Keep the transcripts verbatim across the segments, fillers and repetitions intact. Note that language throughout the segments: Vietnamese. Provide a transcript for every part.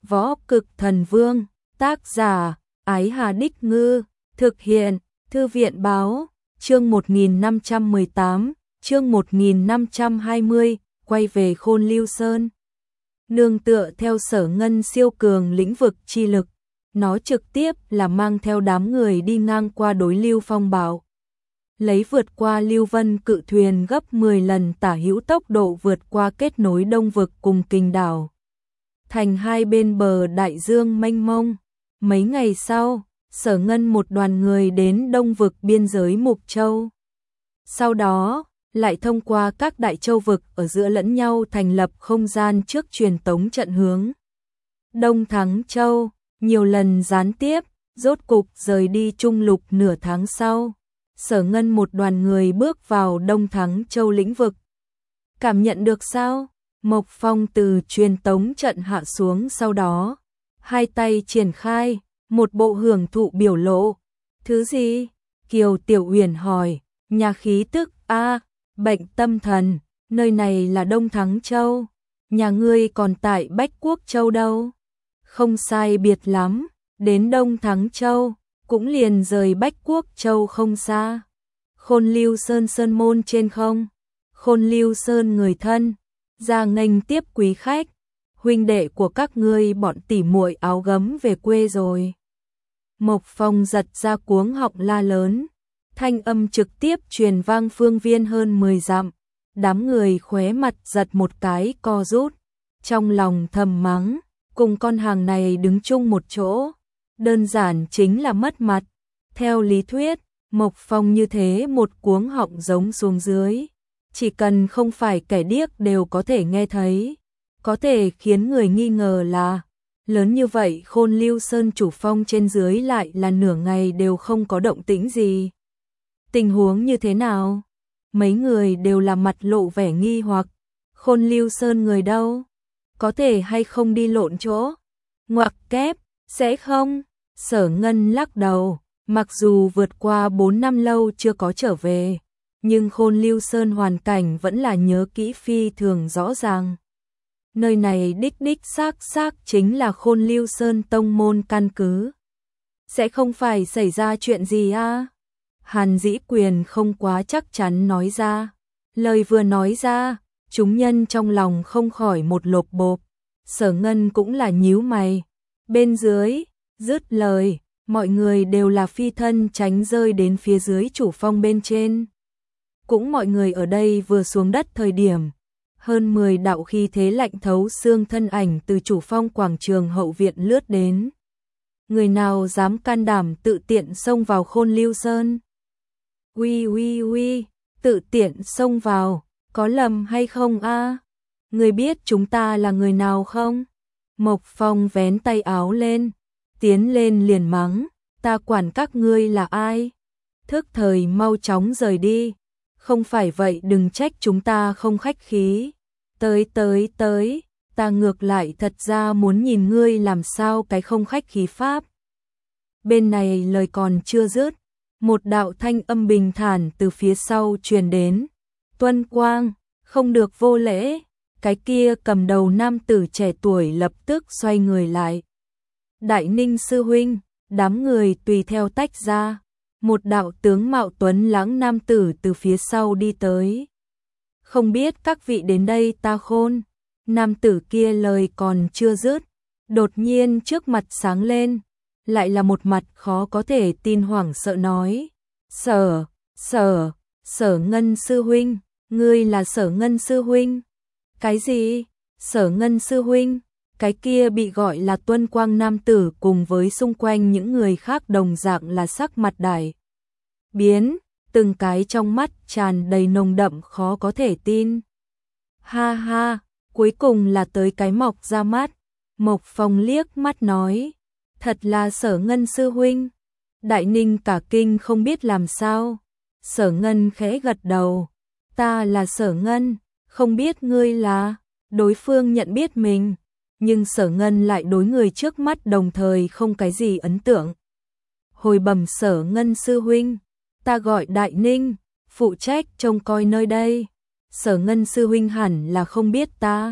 Võ Cực Thần Vương, tác giả, Ái Hà Đích Ngư, thực hiện, Thư viện Báo, chương một nghìn năm trăm mười tám, chương một nghìn năm trăm hai mươi, quay về Khôn Lưu Sơn. Nương tựa theo Sở Ngân siêu cường lĩnh vực chi lực, nó trực tiếp là mang theo đám người đi ngang qua đối Lưu Phong Bảo. Lấy vượt qua Lưu Vân cự thuyền gấp mười lần tả hữu tốc độ vượt qua kết nối Đông Vực cùng Kình Đảo. Thành hai bên bờ đại dương mênh mông. Mấy ngày sau, Sở Ngân một đoàn người đến Đông Vực biên giới Mục Châu. Sau đó, lại thông qua các đại châu vực ở giữa lẫn nhau thành lập không gian trước truyền tống trận hướng Đông Thắng Châu, nhiều lần gián tiếp, rốt cục rời đi Trung Lục nửa tháng sau. Sở Ngân một đoàn người bước vào Đông Thắng Châu lĩnh vực. Cảm nhận được sao? Mộc Phong từ truyền tống trận hạ xuống sau đó, hai tay triển khai, một bộ hưởng thụ biểu lộ. Thứ gì? Kiều Tiểu Uyển hỏi, nhà khí tức a, bệnh tâm thần, nơi này là Đông Thắng Châu, nhà ngươi còn tại Bách Quốc Châu đâu? Không sai biệt lắm, đến Đông Thắng Châu, cũng liền rời Bách Quốc Châu không xa. Khôn Lưu Sơn sơn môn trên không, Khôn Lưu Sơn người thân, ra nghênh tiếp quý khách, huynh đệ của các ngươi bọn tỉ muội áo gấm về quê rồi. Mộc Phong giật ra cuống họng la lớn, thanh âm trực tiếp truyền vang phương viên hơn mười dặm, đám người khóe mặt giật một cái co rút, trong lòng thầm mắng, cùng con hàng này đứng chung một chỗ, đơn giản chính là mất mặt. Theo lý thuyết, Mộc Phong như thế một cuống họng giống xuống dưới, chỉ cần không phải kẻ điếc đều có thể nghe thấy, có thể khiến người nghi ngờ là lớn như vậy Khôn Lưu Sơn chủ phong trên dưới lại là nửa ngày đều không có động tĩnh gì. Tình huống như thế nào? Mấy người đều là mặt lộ vẻ nghi hoặc, Khôn Lưu Sơn người đâu? Có thể hay không đi lộn chỗ? Ngoặc kép, sẽ không? Sở Ngân lắc đầu, mặc dù vượt qua bốn năm lâu chưa có trở về, nhưng Khôn Lưu Sơn hoàn cảnh vẫn là nhớ kỹ phi thường rõ ràng. Nơi này đích đích xác xác chính là Khôn Lưu Sơn tông môn căn cứ. Sẽ không phải xảy ra chuyện gì à? Hàn Dĩ Quyền không quá chắc chắn nói ra. Lời vừa nói ra, chúng nhân trong lòng không khỏi một lộp bộp. Sở Ngân cũng là nhíu mày. Bên dưới, dứt lời, mọi người đều là phi thân tránh rơi đến phía dưới chủ phong bên trên. Cũng mọi người ở đây vừa xuống đất thời điểm, hơn mười đạo khí thế lạnh thấu xương thân ảnh từ chủ phong quảng trường hậu viện lướt đến. Người nào dám can đảm tự tiện xông vào Khôn Lưu Sơn? Uy uy uy, tự tiện xông vào, có lầm hay không a? Người biết chúng ta là người nào không? Mộc Phong vén tay áo lên, tiến lên liền mắng, ta quản các ngươi là ai? Thức thời mau chóng rời đi, không phải vậy đừng trách chúng ta không khách khí. Tới tới tới, ta ngược lại thật ra muốn nhìn ngươi làm sao cái không khách khí pháp. Bên này lời còn chưa dứt, một đạo thanh âm bình thản từ phía sau truyền đến. Tuân Quang, không được vô lễ. Cái kia cầm đầu nam tử trẻ tuổi lập tức xoay người lại. Đại Ninh sư huynh, đám người tùy theo tách ra. Một đạo tướng mạo tuấn lãng nam tử từ phía sau đi tới. Không biết các vị đến đây ta khôn. Nam tử kia lời còn chưa dứt, đột nhiên trước mặt sáng lên, lại là một mặt khó có thể tin hoảng sợ nói. Sở, sở, Sở Ngân sư huynh, ngươi là Sở Ngân sư huynh. Cái gì? Sở Ngân sư huynh? Cái kia bị gọi là Tuân Quang nam tử cùng với xung quanh những người khác đồng dạng là sắc mặt đại biến, từng cái trong mắt tràn đầy nồng đậm khó có thể tin. Ha ha, cuối cùng là tới cái mọc ra mắt. Mộc Phong liếc mắt nói, thật là Sở Ngân sư huynh. Đại Ninh cả kinh không biết làm sao. Sở Ngân khẽ gật đầu, ta là Sở Ngân, không biết ngươi là. Đối phương nhận biết mình, nhưng Sở Ngân lại đối người trước mắt đồng thời không cái gì ấn tượng. Hồi bẩm Sở Ngân sư huynh, ta gọi Đại Ninh, phụ trách trông coi nơi đây. Sở Ngân sư huynh hẳn là không biết ta.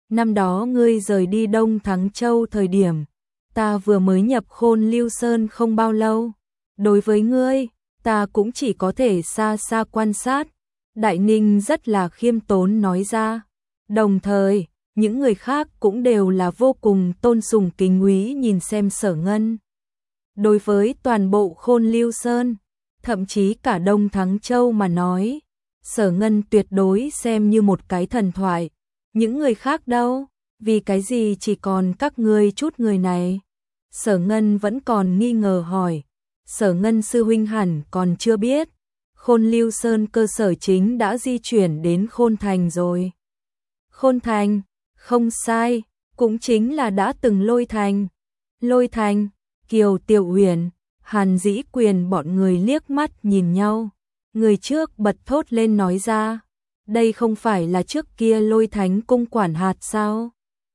năm đó ngươi rời đi Đông Thắng Châu thời điểm, ta vừa mới nhập Khôn Lưu Sơn không bao lâu. Đối với ngươi, ta cũng chỉ có thể xa xa quan sát. Đại Ninh rất là khiêm tốn nói ra. Đồng thời, những người khác cũng đều là vô cùng tôn sùng kính quý nhìn xem Sở Ngân. Đối với toàn bộ Khôn Lưu Sơn, thậm chí cả Đông Thắng Châu mà nói, Sở Ngân tuyệt đối xem như một cái thần thoại. Những người khác đâu, vì cái gì chỉ còn các ngươi chút người này? Sở Ngân vẫn còn nghi ngờ hỏi. Sở Ngân sư huynh hẳn còn chưa biết, Khôn Lưu Sơn cơ sở chính đã di chuyển đến Khôn Thành rồi. Khôn Thành, không sai, cũng chính là đã từng Lôi Thành. Lôi Thành, Kiều Tiểu Uyển, Hàn Dĩ Quyền bọn người liếc mắt nhìn nhau. Người trước bật thốt lên nói ra, đây không phải là trước kia Lôi Thánh cung quản hạt sao?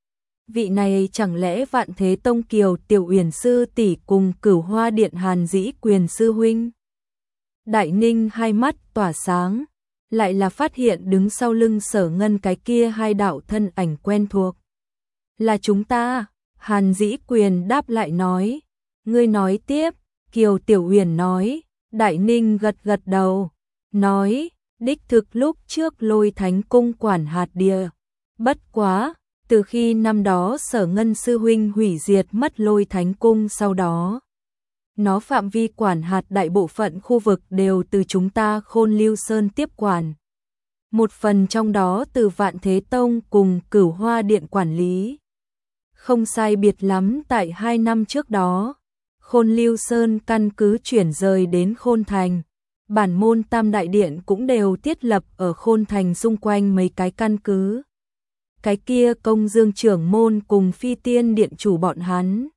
Vị này chẳng lẽ Vạn Thế Tông Kiều Tiểu Uyển sư tỷ cùng Cửu Hoa Điện Hàn Dĩ Quyền sư huynh? Đại Ninh hai mắt tỏa sáng, lại là phát hiện đứng sau lưng Sở Ngân cái kia hai đạo thân ảnh quen thuộc. Là chúng ta, Hàn Dĩ Quyền đáp lại nói. Ngươi nói tiếp, Kiều Tiểu Uyển nói. Đại Ninh gật gật đầu, nói, đích thực lúc trước Lôi Thánh cung quản hạt địa. Bất quá, từ khi năm đó Sở Ngân sư huynh hủy diệt mất Lôi Thánh cung sau đó, nó phạm vi quản hạt đại bộ phận khu vực đều từ chúng ta Khôn Lưu Sơn tiếp quản. Một phần trong đó từ Vạn Thế Tông cùng Cửu Hoa Điện quản lý. Không sai biệt lắm tại hai năm trước đó, Khôn Lưu Sơn căn cứ chuyển rời đến Khôn Thành. Bản môn Tam Đại Điện cũng đều thiết lập ở Khôn Thành xung quanh mấy cái căn cứ. Cái kia Công Dương trưởng môn cùng Phi Tiên Điện chủ bọn hắn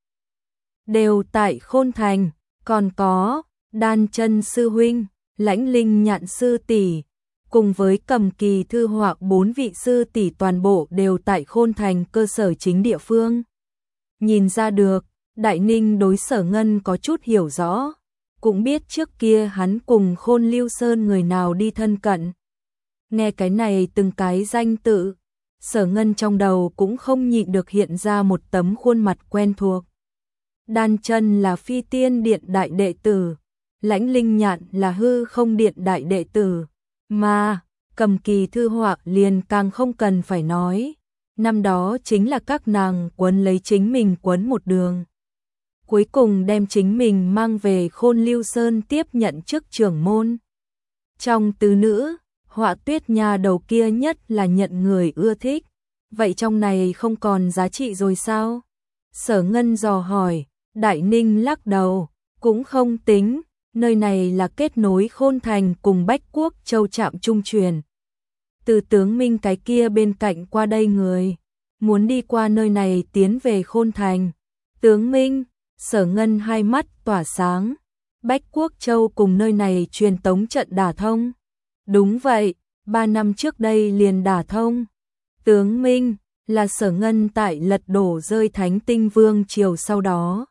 đều tại Khôn Thành, còn có Đan Chân sư huynh, Lãnh Linh Nhạn sư tỷ, cùng với Cầm Kỳ Thư Họa bốn vị sư tỷ toàn bộ đều tại Khôn Thành cơ sở chính địa phương. Nhìn ra được, Đại Ninh đối Sở Ngân có chút hiểu rõ, cũng biết trước kia hắn cùng Khôn Lưu Sơn người nào đi thân cận. Nghe cái này từng cái danh tự, Sở Ngân trong đầu cũng không nhịn được hiện ra một tấm khuôn mặt quen thuộc. Đan Chân là Phi Tiên Điện đại đệ tử, Lãnh Linh Nhạn là Hư Không Điện đại đệ tử, mà Cầm Kỳ Thư Họa liền càng không cần phải nói. Năm đó chính là các nàng quấn lấy chính mình quấn một đường. Cuối cùng đem chính mình mang về Khôn Lưu Sơn tiếp nhận chức trưởng môn. Trong tứ nữ, Họa Tuyết nhà đầu kia nhất là nhận người ưa thích. Vậy trong này không còn giá trị rồi sao? Sở Ngân dò hỏi. Đại Ninh lắc đầu, cũng không tính, nơi này là kết nối Khôn Thành cùng Bách Quốc Châu trạm trung truyền. Từ tướng Minh cái kia bên cạnh qua đây người, muốn đi qua nơi này tiến về Khôn Thành. Tướng Minh, Sở Ngân hai mắt tỏa sáng, Bách Quốc Châu cùng nơi này truyền tống trận đả thông. Đúng vậy, ba năm trước đây liền đả thông. Tướng Minh, là Sở Ngân tại lật đổ rơi Thánh Tinh Vương triều sau đó.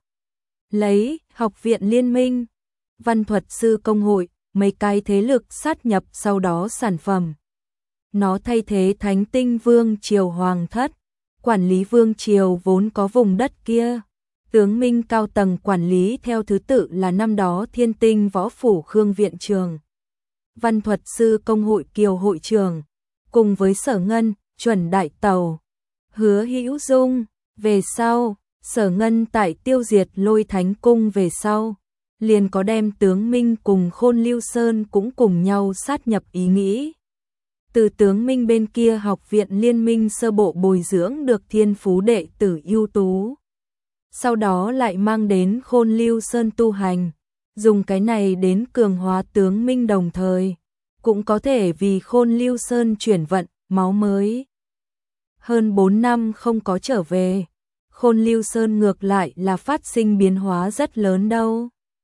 Lấy Học viện Liên minh, Văn thuật sư công hội, mấy cái thế lực sát nhập sau đó sản phẩm. Nó thay thế Thánh Tinh Vương triều hoàng thất, quản lý vương triều vốn có vùng đất kia. Tướng Minh cao tầng quản lý theo thứ tự là năm đó Thiên Tinh Võ Phủ Khương Viện Trường, Văn thuật sư công hội Kiều hội trường, cùng với Sở Ngân, Chuẩn Đại Tàu, Hứa Hữu Dung. Về sau, Sở Ngân tại tiêu diệt Lôi Thánh cung về sau, liền có đem tướng Minh cùng Khôn Lưu Sơn cũng cùng nhau sát nhập ý nghĩ. Từ tướng Minh bên kia Học viện Liên minh sơ bộ bồi dưỡng được thiên phú đệ tử ưu tú. Sau đó lại mang đến Khôn Lưu Sơn tu hành, dùng cái này đến cường hóa tướng Minh đồng thời, cũng có thể vì Khôn Lưu Sơn chuyển vận, máu mới. Hơn bốn năm không có trở về, Khôn Lưu Sơn ngược lại là phát sinh biến hóa rất lớn đâu.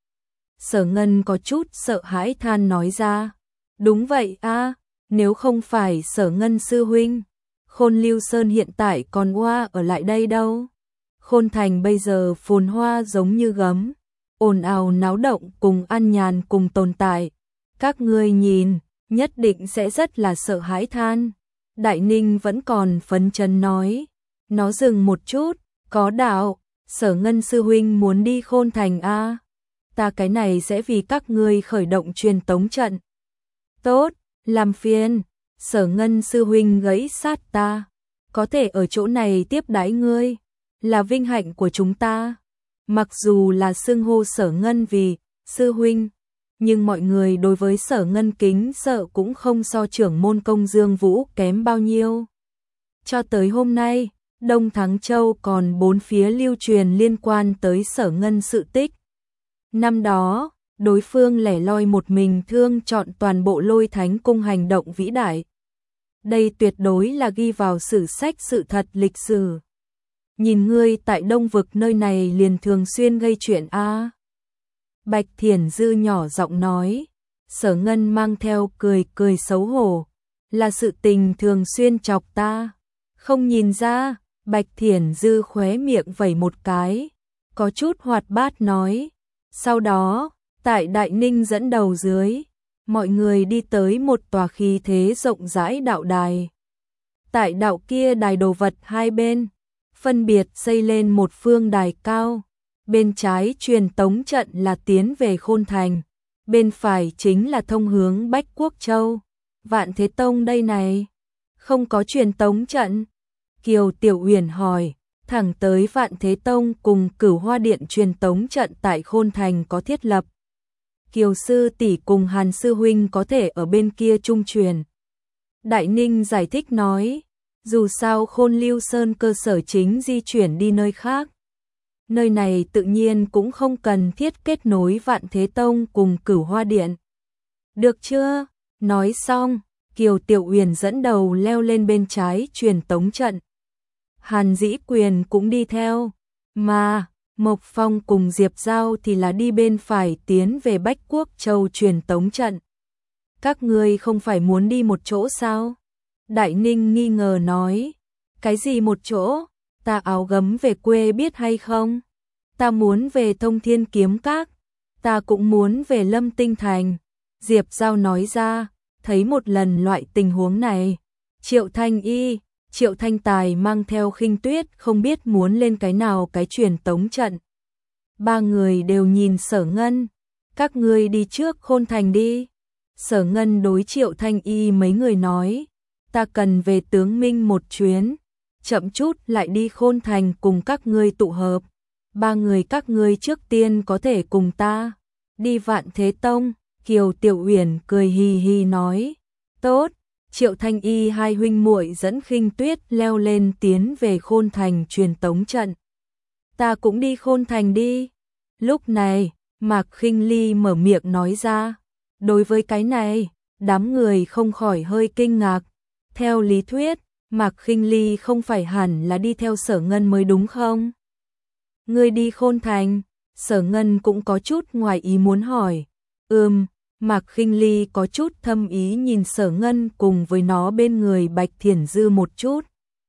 Sở Ngân có chút sợ hãi than nói ra. Đúng vậy a, nếu không phải Sở Ngân sư huynh, Khôn Lưu Sơn hiện tại còn oa ở lại đây đâu. Khôn Thành bây giờ phồn hoa giống như gấm, ồn ào náo động cùng an nhàn cùng tồn tại. Các ngươi nhìn, nhất định sẽ rất là sợ hãi than. Đại Ninh vẫn còn phấn chấn nói. Nó dừng một chút, có đạo, Sở Ngân sư huynh muốn đi Khôn Thành a. Ta cái này sẽ vì các ngươi khởi động truyền tống trận. Tốt, làm phiền, Sở Ngân sư huynh gãy sát ta. Có thể ở chỗ này tiếp đãi ngươi, là vinh hạnh của chúng ta. Mặc dù là xưng hô Sở Ngân vì sư huynh, nhưng mọi người đối với Sở Ngân kính sợ cũng không so trưởng môn công Dương Vũ kém bao nhiêu. Cho tới hôm nay, Đông Thắng Châu còn bốn phía lưu truyền liên quan tới Sở Ngân sự tích. Năm đó, đối phương lẻ loi một mình thương chọn toàn bộ Lôi Thánh Cung hành động vĩ đại. Đây tuyệt đối là ghi vào sử sách sự thật lịch sử. Nhìn ngươi tại Đông Vực nơi này liền thường xuyên gây chuyện a. Bạch Thiển Dư nhỏ giọng nói, Sở Ngân mang theo cười cười xấu hổ, là sự tình thường xuyên chọc ta. Không nhìn ra, Bạch Thiển Dư khóe miệng vẩy một cái, có chút hoạt bát nói. Sau đó, tại Đại Ninh dẫn đầu dưới, mọi người đi tới một tòa khí thế rộng rãi đạo đài. Tại đạo kia đài đồ vật hai bên, phân biệt xây lên một phương đài cao. Bên trái truyền tống trận là tiến về Khôn Thành, bên phải chính là thông hướng Bách Quốc Châu. Vạn Thế Tông đây này, không có truyền tống trận. Kiều Tiểu Uyển hỏi, thẳng tới Vạn Thế Tông cùng Cửu Hoa Điện truyền tống trận tại Khôn Thành có thiết lập. Kiều sư tỷ cùng Hàn sư huynh có thể ở bên kia trung truyền. Đại Ninh giải thích nói, dù sao Khôn Lưu Sơn cơ sở chính di chuyển đi nơi khác. Nơi này tự nhiên cũng không cần thiết kết nối Vạn Thế Tông cùng Cửu Hoa Điện. Được chưa? Nói xong, Kiều Tiểu Uyển dẫn đầu leo lên bên trái truyền tống trận. Hàn Dĩ Quyền cũng đi theo, mà Mộc Phong cùng Diệp Giao thì là đi bên phải tiến về Bách Quốc Châu truyền tống trận. Các ngươi không phải muốn đi một chỗ sao? Đại Ninh nghi ngờ nói, cái gì một chỗ? Ta áo gấm về quê biết hay không? Ta muốn về Thông Thiên Kiếm Các, ta cũng muốn về Lâm Tinh Thành. Diệp Giao nói ra, thấy một lần loại tình huống này. Triệu Thanh Y, Triệu Thanh Tài mang theo Khinh Tuyết không biết muốn lên cái nào cái truyền tống trận. Ba người đều nhìn Sở Ngân, các ngươi đi trước Khôn Thành đi. Sở Ngân đối Triệu Thanh Y mấy người nói, ta cần về Tướng Minh một chuyến, chậm chút lại đi Khôn Thành cùng các ngươi tụ hợp. Ba người các ngươi trước tiên có thể cùng ta đi Vạn Thế Tông. Kiều Tiểu Uyển cười hì hì nói, tốt. Triệu Thanh Y hai huynh muội dẫn Khinh Tuyết leo lên tiến về Khôn Thành truyền tống trận. Ta cũng đi Khôn Thành đi. Lúc này, Mạc Khinh Ly mở miệng nói ra. Đối với cái này, đám người không khỏi hơi kinh ngạc. Theo lý thuyết, Mạc Khinh Ly không phải hẳn là đi theo Sở Ngân mới đúng không? Ngươi đi Khôn Thành, Sở Ngân cũng có chút ngoài ý muốn hỏi. Ừm, Mạc Khinh Ly có chút thâm ý nhìn Sở Ngân cùng với nó bên người Bạch Thiển Dư một chút.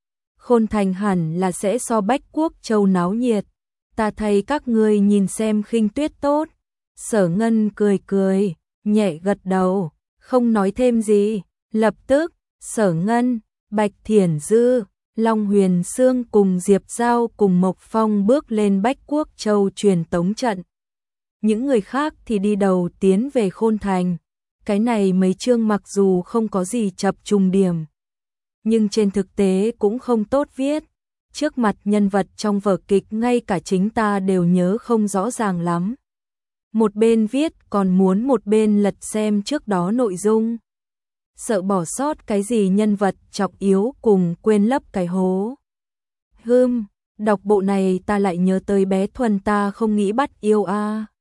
Khôn Thành hẳn là sẽ so Bách Quốc Châu náo nhiệt. Ta thay các ngươi nhìn xem Khinh Tuyết tốt. Sở Ngân cười cười, nhẹ gật đầu, không nói thêm gì. Lập tức, Sở Ngân, Bạch Thiển Dư, Long Huyền Sương cùng Diệp Giao cùng Mộc Phong bước lên Bách Quốc Châu truyền tống trận. Những người khác thì đi đầu tiến về Khôn Thành. Cái này mấy chương mặc dù không có gì chập trùng điểm, nhưng trên thực tế cũng không tốt viết. Trước mặt nhân vật trong vở kịch ngay cả chính ta đều nhớ không rõ ràng lắm. Một bên viết còn muốn một bên lật xem trước đó nội dung. Sợ bỏ sót cái gì nhân vật trọng yếu cùng quên lấp cái hố. Hừm, đọc bộ này ta lại nhớ tới bé Thuần ta không nghĩ bắt yêu a.